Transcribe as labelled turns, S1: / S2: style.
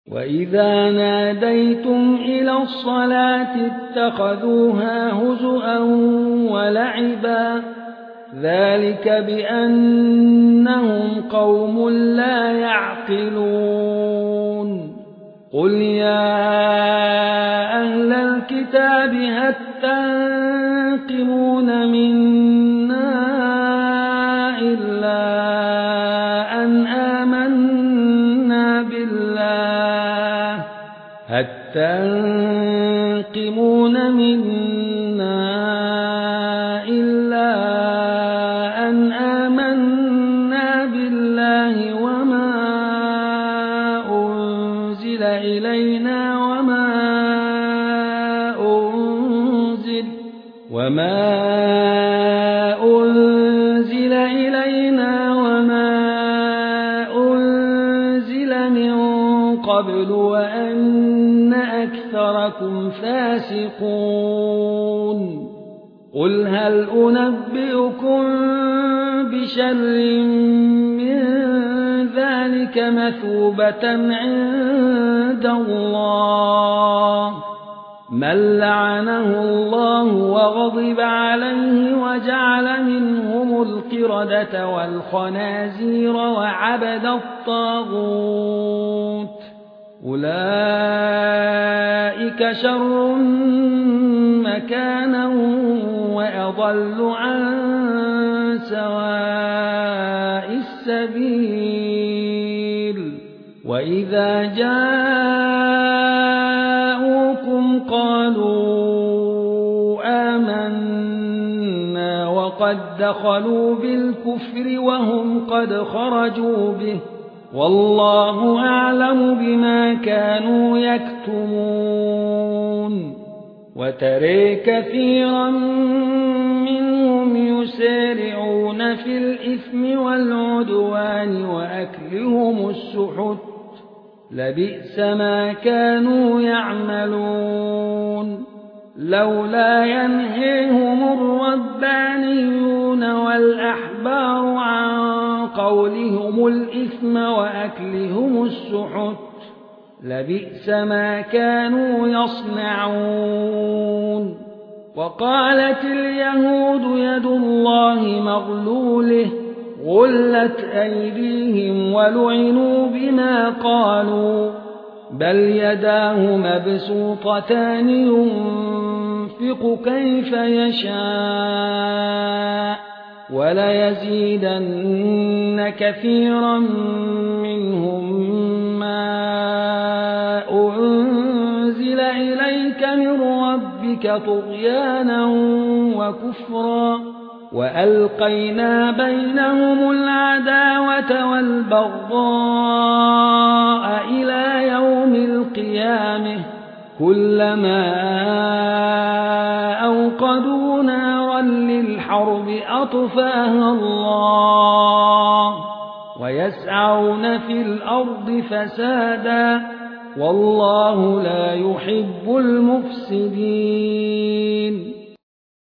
S1: وإذا ناديتم إلى الصلاة اتخذوها هزؤا ولعبا ذلك بأنهم قوم لا يعقلون قل يا أهل الكتاب هل تنقمون منا إلا أن آمنا بالله وما أنزل إلينا وما أنزل من قبل وأن أكثركم فاسقون قل هل أنبئكم بشر من ذلك مثوبة عند الله من لعنه الله وغضب عليه وجعل منهم القردة والخنازير وعبد الطاغوت أولئك شر مكانا وأضل عن سواء السبيل وإذا جاءوكم قالوا آمنا وقد دخلوا بالكفر وهم قد خرجوا به والله أعلم بما كانوا يكتمون وترى كثيرا منهم يسارعون في الإثم والعدوان وأكلهم السحت لبئس ما كانوا يعملون لولا ينهيهم الربانيون والأحبار عن قولهم الإثم وأكلهم السحت لبئس ما كانوا يصنعون وقالت اليهود يد الله مغلولة غلت أيديهم ولعنوا بما قالوا بل يداه مبسوطتان ينفق كيف يشاء وليزيدن كثيرا منهم ما أنزل إليك من ربك طغيانا وكفرا وألقينا بينهم العداوة والبغضاء إلى يوم القيامة كلما أوقدوا نارا للحرب أطفاها الله ويسعون في الأرض فسادا والله لا يحب المفسدين